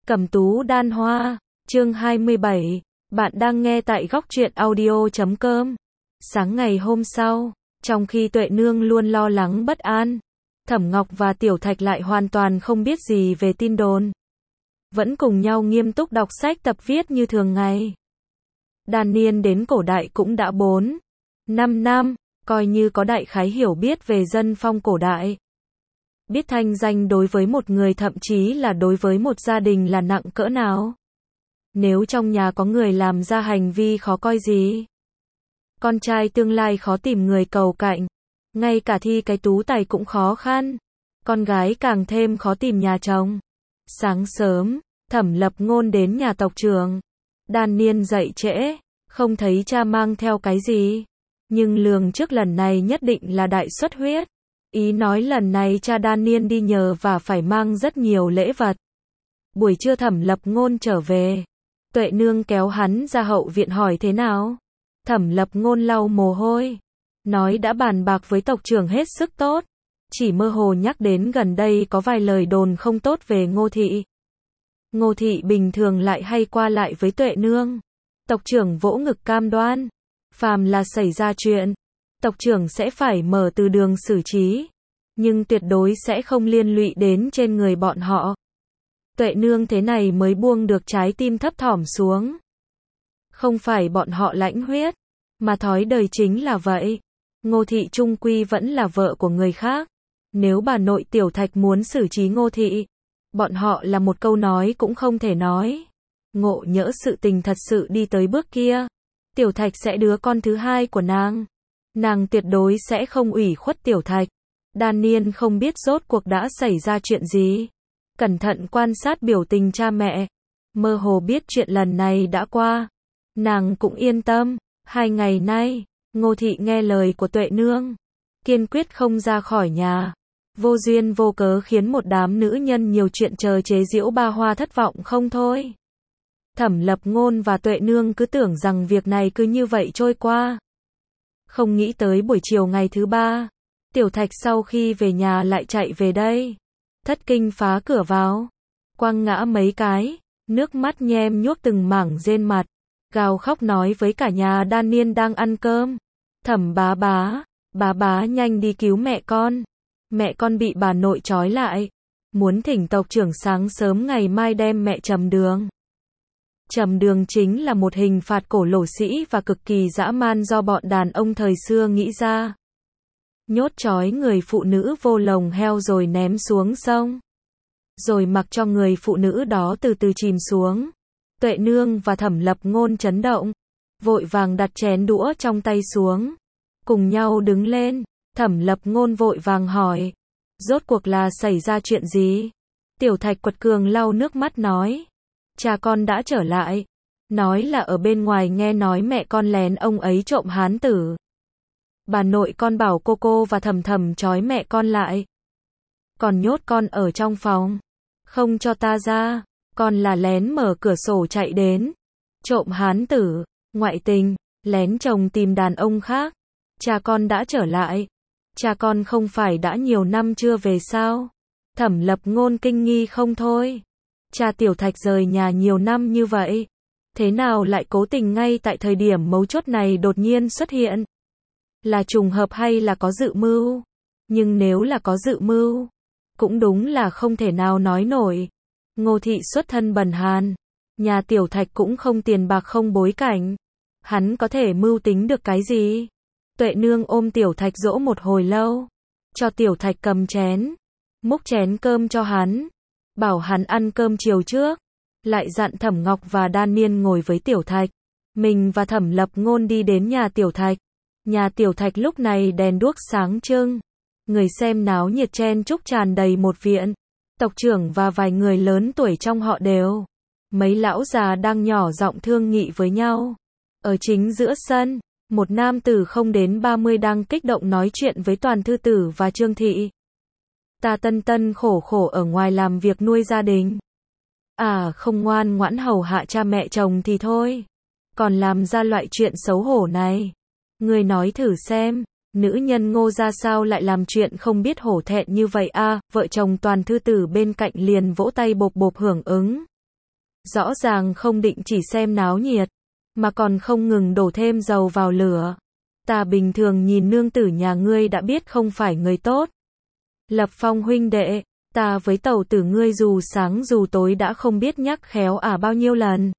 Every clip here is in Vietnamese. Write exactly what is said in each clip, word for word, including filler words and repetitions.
Cẩm tú đan hoa, chương hai mươi bảy, bạn đang nghe tại góc truyện audio chấm com. Sáng ngày hôm sau, trong khi Tuệ Nương luôn lo lắng bất an, Thẩm Ngọc và Tiểu Thạch lại hoàn toàn không biết gì về tin đồn. Vẫn cùng nhau nghiêm túc đọc sách tập viết như thường ngày. Đan niên đến cổ đại cũng đã bốn, năm năm, coi như có đại khái hiểu biết về dân phong cổ đại. Biết thanh danh đối với một người thậm chí là đối với một gia đình là nặng cỡ nào. Nếu trong nhà có người làm ra hành vi khó coi gì, con trai tương lai khó tìm người cầu cạnh, ngay cả thi cái tú tài cũng khó khăn, con gái càng thêm khó tìm nhà chồng. Sáng sớm, Thẩm Lập Ngôn đến nhà tộc trưởng. Đan niên dậy trễ, không thấy cha mang theo cái gì, nhưng lường trước lần này nhất định là đại xuất huyết. Ý nói lần này cha Đan niên đi nhờ và phải mang rất nhiều lễ vật. Buổi trưa Thẩm Lập Ngôn trở về, Tuệ Nương kéo hắn ra hậu viện hỏi thế nào. Thẩm Lập Ngôn lau mồ hôi, nói đã bàn bạc với tộc trưởng hết sức tốt, chỉ mơ hồ nhắc đến gần đây có vài lời đồn không tốt về Ngô Thị. Ngô Thị bình thường lại hay qua lại với Tuệ Nương. Tộc trưởng vỗ ngực cam đoan, phàm là xảy ra chuyện, tộc trưởng sẽ phải mở từ đường xử trí, nhưng tuyệt đối sẽ không liên lụy đến trên người bọn họ. Tuệ Nương thế này mới buông được trái tim thấp thỏm xuống. Không phải bọn họ lãnh huyết, mà thói đời chính là vậy. Ngô Thị trung quy vẫn là vợ của người khác. Nếu bà nội Tiểu Thạch muốn xử trí Ngô Thị, bọn họ là một câu nói cũng không thể nói. Ngộ nhỡ sự tình thật sự đi tới bước kia, Tiểu Thạch sẽ đứa con thứ hai của nàng. Nàng tuyệt đối sẽ không ủy khuất Tiểu Thạch. Đan niên không biết rốt cuộc đã xảy ra chuyện gì. Cẩn thận quan sát biểu tình cha mẹ, mơ hồ biết chuyện lần này đã qua. Nàng cũng yên tâm. Hai ngày nay, Ngô Thị nghe lời của Tuệ Nương, kiên quyết không ra khỏi nhà. Vô duyên vô cớ khiến một đám nữ nhân nhiều chuyện chờ chế giễu ba hoa thất vọng không thôi. Thẩm Lập Ngôn và Tuệ Nương cứ tưởng rằng việc này cứ như vậy trôi qua. Không nghĩ tới buổi chiều ngày thứ ba, Tiểu Thạch sau khi về nhà lại chạy về đây. Thất kinh phá cửa vào, quăng ngã mấy cái, nước mắt nhem nhuốc từng mảng trên mặt, gào khóc nói với cả nhà Đan niên đang ăn cơm. Thẩm bá bá, bá bá nhanh đi cứu mẹ con. Mẹ con bị bà nội trói lại, muốn thỉnh tộc trưởng sáng sớm ngày mai đem mẹ trầm đường. Trầm đường chính là một hình phạt cổ lỗ sĩ và cực kỳ dã man do bọn đàn ông thời xưa nghĩ ra. Nhốt trói người phụ nữ vô lồng heo rồi ném xuống sông, rồi mặc cho người phụ nữ đó từ từ chìm xuống. Tuệ Nương và Thẩm Lập Ngôn chấn động, vội vàng đặt chén đũa trong tay xuống, cùng nhau đứng lên. Thẩm Lập Ngôn vội vàng hỏi, rốt cuộc là xảy ra chuyện gì? Tiểu Thạch quật cường lau nước mắt nói, cha con đã trở lại, nói là ở bên ngoài nghe nói mẹ con lén ông ấy trộm hán tử. Bà nội con bảo cô cô và Thầm Thầm trói mẹ con lại, còn nhốt con ở trong phòng, không cho ta ra. Con là lén mở cửa sổ chạy đến, trộm hán tử, ngoại tình, lén chồng tìm đàn ông khác. Cha con đã trở lại. Cha con không phải đã nhiều năm chưa về sao? Thẩm Lập Ngôn kinh nghi không thôi. Cha Tiểu Thạch rời nhà nhiều năm như vậy, thế nào lại cố tình ngay tại thời điểm mấu chốt này đột nhiên xuất hiện? Là trùng hợp hay là có dự mưu? Nhưng nếu là có dự mưu, cũng đúng là không thể nào nói nổi. Ngô Thị xuất thân bần hàn, nhà Tiểu Thạch cũng không tiền bạc không bối cảnh, hắn có thể mưu tính được cái gì? Tuệ Nương ôm Tiểu Thạch dỗ một hồi lâu, cho Tiểu Thạch cầm chén, múc chén cơm cho hắn, bảo hắn ăn cơm chiều trước, lại dặn Thẩm Ngọc và Đan niên ngồi với Tiểu Thạch. Mình và Thẩm Lập Ngôn đi đến nhà Tiểu Thạch. Nhà Tiểu Thạch lúc này đèn đuốc sáng trưng, người xem náo nhiệt chen chúc tràn đầy một viện. Tộc trưởng và vài người lớn tuổi trong họ đều. Mấy lão già đang nhỏ giọng thương nghị với nhau. Ở chính giữa sân, một nam tử không đến ba mươi đang kích động nói chuyện với Toàn Thư Tử và Trương Thị. Ta tân tân khổ khổ ở ngoài làm việc nuôi gia đình. À không ngoan ngoãn hầu hạ cha mẹ chồng thì thôi, còn làm ra loại chuyện xấu hổ này. Ngươi nói thử xem, nữ nhân Ngô ra sao lại làm chuyện không biết hổ thẹn như vậy a? À, vợ chồng Toàn Thư Tử bên cạnh liền vỗ tay bộp bộp hưởng ứng. Rõ ràng không định chỉ xem náo nhiệt, mà còn không ngừng đổ thêm dầu vào lửa. Ta bình thường nhìn nương tử nhà ngươi đã biết không phải người tốt. Lập Phong huynh đệ, ta với tẩu tử ngươi dù sáng dù tối đã không biết nhắc khéo ả à bao nhiêu lần.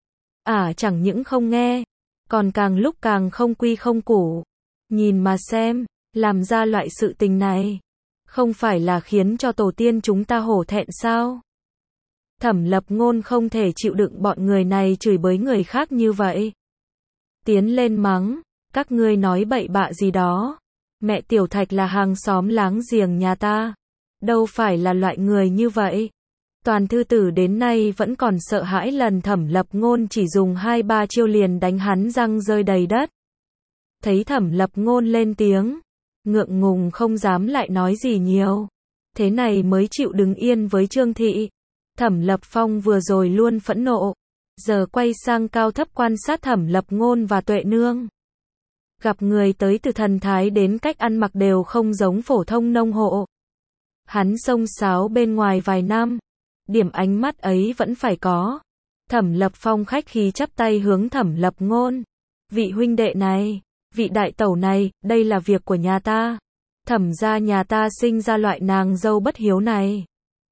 Ả à chẳng những không nghe, còn càng lúc càng không quy không củ. Nhìn mà xem, làm ra loại sự tình này, không phải là khiến cho tổ tiên chúng ta hổ thẹn sao? Thẩm Lập Ngôn không thể chịu đựng bọn người này chửi bới người khác như vậy. Tiến lên mắng, các ngươi nói bậy bạ gì đó. Mẹ Tiểu Thạch là hàng xóm láng giềng nhà ta, đâu phải là loại người như vậy. Toàn thư tử đến nay vẫn còn sợ hãi lần Thẩm Lập Ngôn chỉ dùng hai ba chiêu liền đánh hắn răng rơi đầy đất. Thấy Thẩm Lập Ngôn lên tiếng, ngượng ngùng không dám lại nói gì nhiều. Thế này mới chịu đứng yên với Trương Thị. Thẩm Lập Phong vừa rồi luôn phẫn nộ, giờ quay sang cao thấp quan sát Thẩm Lập Ngôn và Tuệ Nương. Gặp người tới từ thần thái đến cách ăn mặc đều không giống phổ thông nông hộ. Hắn xông xáo bên ngoài vài năm, điểm ánh mắt ấy vẫn phải có. Thẩm Lập Phong khách khí chắp tay hướng Thẩm Lập Ngôn. Vị huynh đệ này, vị đại tẩu này, đây là việc của nhà ta. Thẩm gia nhà ta sinh ra loại nàng dâu bất hiếu này,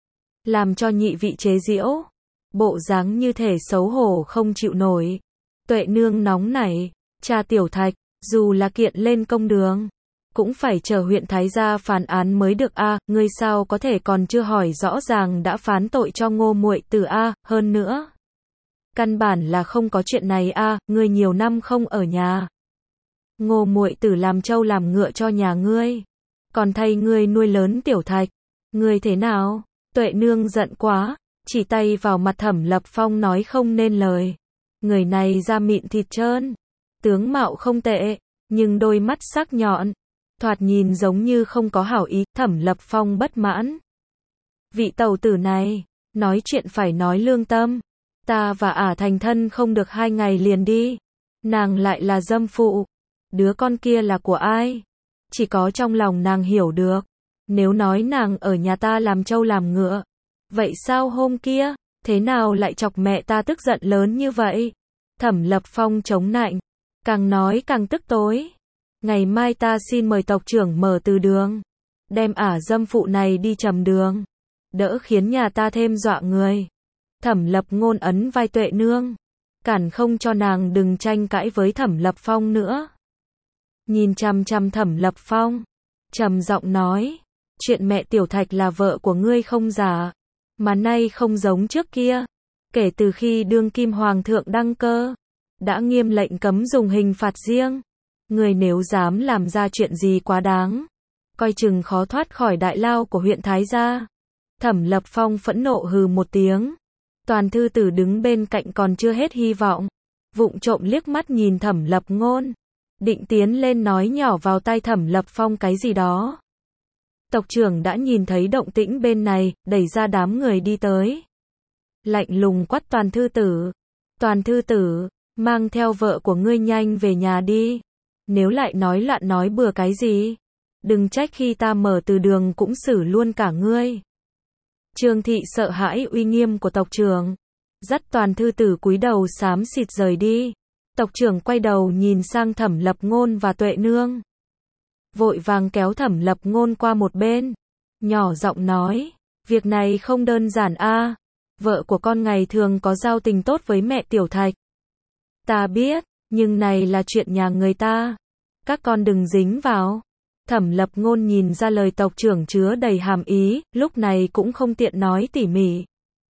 làm cho nhị vị chế giễu. Bộ dáng như thể xấu hổ không chịu nổi. Tuệ Nương nóng nảy, cha Tiểu Thạch, dù là kiện lên công đường, cũng phải chờ huyện Thái gia phán án mới được a. À, ngươi sao có thể còn chưa hỏi rõ ràng đã phán tội cho Ngô muội tử a? À, hơn nữa, căn bản là không có chuyện này a. À, ngươi nhiều năm không ở nhà, Ngô muội tử làm trâu làm ngựa cho nhà ngươi, còn thay ngươi nuôi lớn Tiểu Thạch, ngươi thế nào? Tuệ Nương giận quá, chỉ tay vào mặt Thẩm Lập Phong nói không nên lời. Người này da mịn thịt trơn, tướng mạo không tệ, nhưng đôi mắt sắc nhọn, thoạt nhìn giống như không có hảo ý. Thẩm Lập Phong bất mãn. Vị tẩu tử này, nói chuyện phải nói lương tâm. Ta và ả thành thân không được hai ngày liền đi. Nàng lại là dâm phụ. Đứa con kia là của ai? Chỉ có trong lòng nàng hiểu được. Nếu nói nàng ở nhà ta làm trâu làm ngựa, vậy sao hôm kia, thế nào lại chọc mẹ ta tức giận lớn như vậy? Thẩm Lập Phong chống nạnh, càng nói càng tức tối. Ngày mai ta xin mời tộc trưởng mở từ đường, đem ả dâm phụ này đi trầm đường, đỡ khiến nhà ta thêm dọa người. Thẩm Lập Ngôn ấn vai Tuệ Nương, cản không cho nàng đừng tranh cãi với Thẩm Lập Phong nữa. Nhìn chằm chằm Thẩm Lập Phong, trầm giọng nói, chuyện mẹ Tiểu Thạch là vợ của ngươi không giả, mà nay không giống trước kia. Kể từ khi đương kim hoàng thượng đăng cơ, đã nghiêm lệnh cấm dùng hình phạt riêng. Người nếu dám làm ra chuyện gì quá đáng, coi chừng khó thoát khỏi đại lao của huyện Thái gia. Thẩm Lập Phong phẫn nộ hừ một tiếng. Toàn thư tử đứng bên cạnh còn chưa hết hy vọng, vụng trộm liếc mắt nhìn Thẩm Lập Ngôn, định tiến lên nói nhỏ vào tai Thẩm Lập Phong cái gì đó. Tộc trưởng đã nhìn thấy động tĩnh bên này, đẩy ra đám người đi tới. Lạnh lùng quát Toàn thư tử. Toàn thư tử, mang theo vợ của ngươi nhanh về nhà đi. Nếu lại nói loạn nói bừa cái gì, đừng trách khi ta mở từ đường cũng xử luôn cả ngươi. Trương Thị sợ hãi uy nghiêm của tộc trưởng, dắt Toàn thư tử cúi đầu xám xịt rời đi. Tộc trưởng quay đầu nhìn sang Thẩm Lập Ngôn và Tuệ Nương, vội vàng kéo Thẩm Lập Ngôn qua một bên, nhỏ giọng nói, việc này không đơn giản a. Vợ của con ngày thường có giao tình tốt với mẹ Tiểu Thạch, ta biết, nhưng này là chuyện nhà người ta, các con đừng dính vào. Thẩm Lập Ngôn nhìn ra lời tộc trưởng chứa đầy hàm ý, lúc này cũng không tiện nói tỉ mỉ,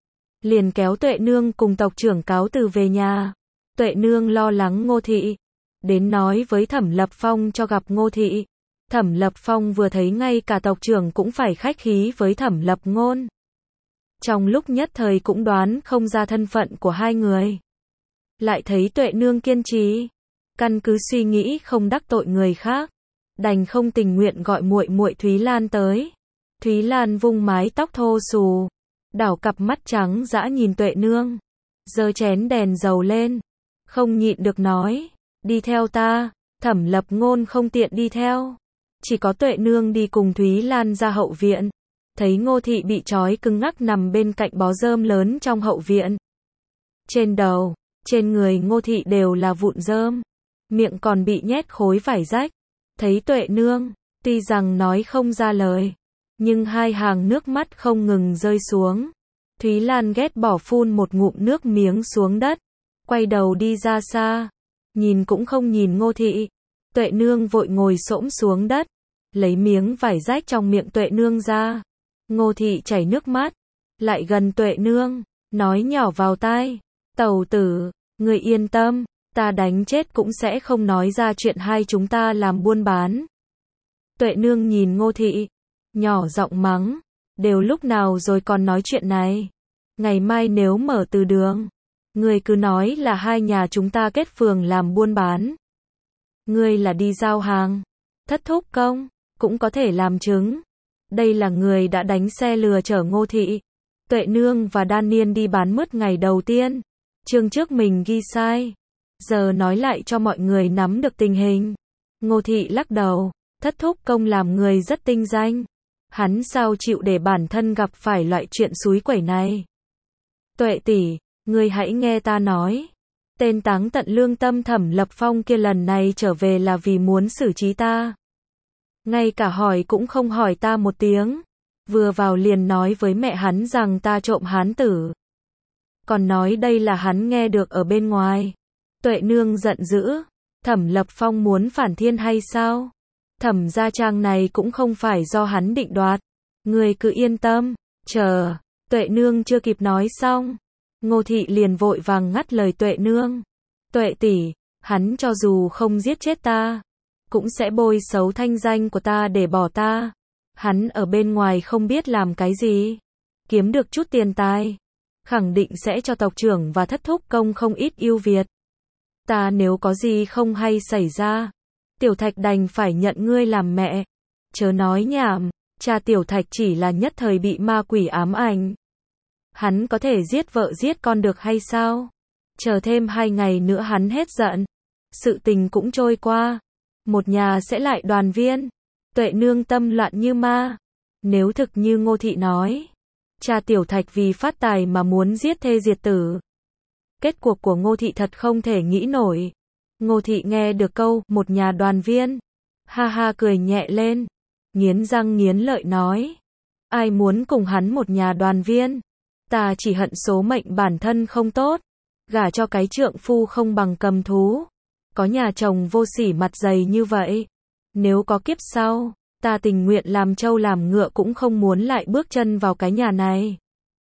liền kéo Tuệ Nương cùng tộc trưởng cáo từ về nhà. Tuệ Nương lo lắng Ngô Thị, đến nói với Thẩm Lập Phong cho gặp Ngô Thị. Thẩm Lập Phong vừa thấy ngay cả tộc trưởng cũng phải khách khí với Thẩm Lập Ngôn, trong lúc nhất thời cũng đoán không ra thân phận của hai người. Lại thấy Tuệ Nương kiên trì, căn cứ suy nghĩ không đắc tội người khác, đành không tình nguyện gọi muội muội Thúy Lan tới. Thúy Lan vung mái tóc thô xù, đảo cặp mắt trắng dã nhìn Tuệ Nương, giơ chén đèn dầu lên, không nhịn được nói, đi theo ta. Thẩm Lập Ngôn không tiện đi theo, chỉ có Tuệ Nương đi cùng Thúy Lan ra hậu viện. Thấy Ngô Thị bị trói cứng ngắc nằm bên cạnh bó rơm lớn trong hậu viện, Trên đầu, trên người Ngô Thị đều là vụn rơm, miệng còn bị nhét khối vải rách. Thấy Tuệ Nương, tuy rằng nói không ra lời, nhưng hai hàng nước mắt không ngừng rơi xuống. Thúy Lan ghét bỏ phun một ngụm nước miếng xuống đất, quay đầu đi ra xa, nhìn cũng không nhìn Ngô Thị. Tuệ Nương vội ngồi xổm xuống đất, lấy miếng vải rách trong miệng Tuệ Nương ra. Ngô Thị chảy nước mắt, lại gần Tuệ Nương, nói nhỏ vào tai, tẩu tử, người yên tâm, ta đánh chết cũng sẽ không nói ra chuyện hai chúng ta làm buôn bán. Tuệ Nương nhìn Ngô Thị, nhỏ giọng mắng, đều lúc nào rồi còn nói chuyện này. Ngày mai nếu mở từ đường, người cứ nói là hai nhà chúng ta kết phường làm buôn bán. Ngươi là đi giao hàng, Thất Thúc Công, cũng có thể làm chứng. Đây là người đã đánh xe lừa chở Ngô Thị, Tuệ Nương và Đan Niên đi bán mứt ngày đầu tiên. Chương trước mình ghi sai, giờ nói lại cho mọi người nắm được tình hình. Ngô Thị lắc đầu, Thất Thúc Công làm người rất tinh danh. Hắn sao chịu để bản thân gặp phải loại chuyện xúi quẩy này. Tuệ tỷ, ngươi hãy nghe ta nói. Tên táng tận lương tâm Thẩm Lập Phong kia lần này trở về là vì muốn xử trí ta. Ngay cả hỏi cũng không hỏi ta một tiếng. Vừa vào liền nói với mẹ hắn rằng ta trộm hán tử. Còn nói đây là hắn nghe được ở bên ngoài. Tuệ Nương giận dữ. Thẩm Lập Phong muốn phản thiên hay sao? Thẩm gia trang này cũng không phải do hắn định đoạt. Người cứ yên tâm, chờ. Tuệ Nương chưa kịp nói xong, Ngô Thị liền vội vàng ngắt lời Tuệ Nương. Tuệ tỷ, hắn cho dù không giết chết ta, cũng sẽ bôi xấu thanh danh của ta để bỏ ta. Hắn ở bên ngoài không biết làm cái gì, kiếm được chút tiền tài, khẳng định sẽ cho tộc trưởng và Thất Thúc Công không ít ưu việt. Ta nếu có gì không hay xảy ra, Tiểu Thạch đành phải nhận ngươi làm mẹ. Chớ nói nhảm, cha Tiểu Thạch chỉ là nhất thời bị ma quỷ ám ảnh. Hắn có thể giết vợ giết con được hay sao? Chờ thêm hai ngày nữa hắn hết giận, sự tình cũng trôi qua, một nhà sẽ lại đoàn viên. Tuệ Nương tâm loạn như ma. Nếu thực như Ngô Thị nói, cha Tiểu Thạch vì phát tài mà muốn giết thê diệt tử, kết cuộc của Ngô Thị thật không thể nghĩ nổi. Ngô Thị nghe được câu một nhà đoàn viên, ha ha cười nhẹ lên, nghiến răng nghiến lợi nói, ai muốn cùng hắn một nhà đoàn viên? Ta chỉ hận số mệnh bản thân không tốt, gả cho cái trượng phu không bằng cầm thú, có nhà chồng vô sỉ mặt dày như vậy. Nếu có kiếp sau, ta tình nguyện làm trâu làm ngựa cũng không muốn lại bước chân vào cái nhà này.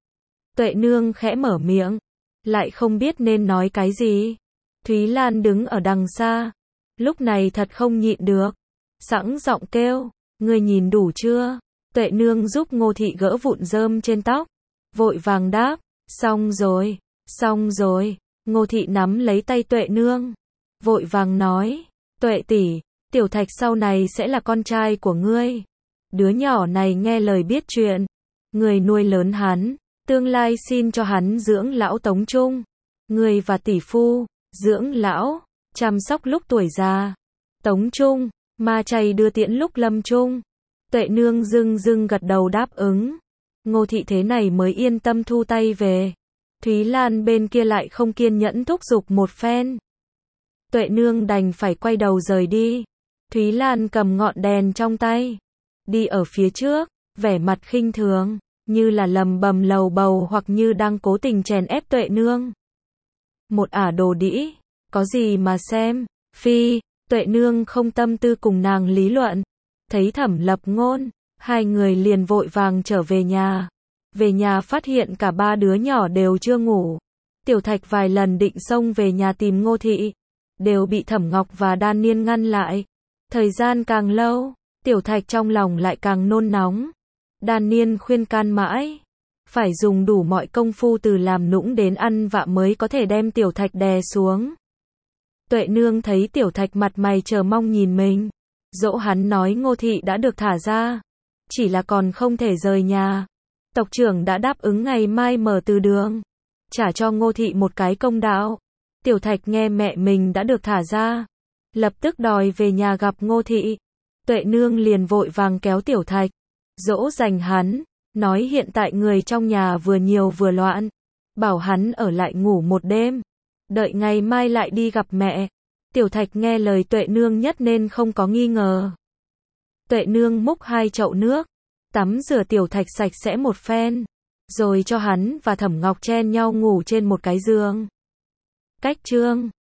Tuệ Nương khẽ mở miệng, lại không biết nên nói cái gì. Thúy Lan đứng ở đằng xa, lúc này thật không nhịn được, sẵn giọng kêu, ngươi nhìn đủ chưa? Tuệ Nương giúp Ngô Thị gỡ vụn rơm trên tóc, vội vàng đáp, xong rồi, xong rồi. Ngô Thị nắm lấy tay Tuệ Nương, vội vàng nói, Tuệ tỷ, Tiểu Thạch sau này sẽ là con trai của ngươi. Đứa nhỏ này nghe lời biết chuyện, người nuôi lớn hắn, tương lai xin cho hắn dưỡng lão Tống Trung. Ngươi và tỷ phu, dưỡng lão, chăm sóc lúc tuổi già. Tống Trung, ma chay đưa tiễn lúc lâm chung. Tuệ Nương dưng dưng gật đầu đáp ứng. Ngô Thị thế này mới yên tâm thu tay về. Thúy Lan bên kia lại không kiên nhẫn thúc giục một phen. Tuệ Nương đành phải quay đầu rời đi. Thúy Lan cầm ngọn đèn trong tay, đi ở phía trước, vẻ mặt khinh thường, như là lầm bầm lầu bầu hoặc như đang cố tình chèn ép Tuệ Nương. Một ả đồ đĩ, có gì mà xem, phi. Tuệ Nương không tâm tư cùng nàng lý luận. Thấy Thẩm Lập Ngôn, hai người liền vội vàng trở về nhà. Về nhà phát hiện cả ba đứa nhỏ đều chưa ngủ. Tiểu Thạch vài lần định xông về nhà tìm Ngô Thị, đều bị Thẩm Ngọc và Đan Niên ngăn lại. Thời gian càng lâu, Tiểu Thạch trong lòng lại càng nôn nóng. Đan Niên khuyên can mãi, phải dùng đủ mọi công phu từ làm nũng đến ăn vạ mới có thể đem Tiểu Thạch đè xuống. Tuệ Nương thấy Tiểu Thạch mặt mày chờ mong nhìn mình, dỗ hắn nói Ngô Thị đã được thả ra, chỉ là còn không thể rời nhà. Tộc trưởng đã đáp ứng ngày mai mở từ đường, trả cho Ngô Thị một cái công đạo. Tiểu Thạch nghe mẹ mình đã được thả ra, lập tức đòi về nhà gặp Ngô Thị. Tuệ Nương liền vội vàng kéo Tiểu Thạch, dỗ dành hắn, nói hiện tại người trong nhà vừa nhiều vừa loạn, bảo hắn ở lại ngủ một đêm, đợi ngày mai lại đi gặp mẹ. Tiểu Thạch nghe lời Tuệ Nương nhất nên không có nghi ngờ. Tuệ Nương múc hai chậu nước, tắm rửa Tiểu Thạch sạch sẽ một phen, rồi cho hắn và Thẩm Ngọc chen nhau ngủ trên một cái giường. Cách chương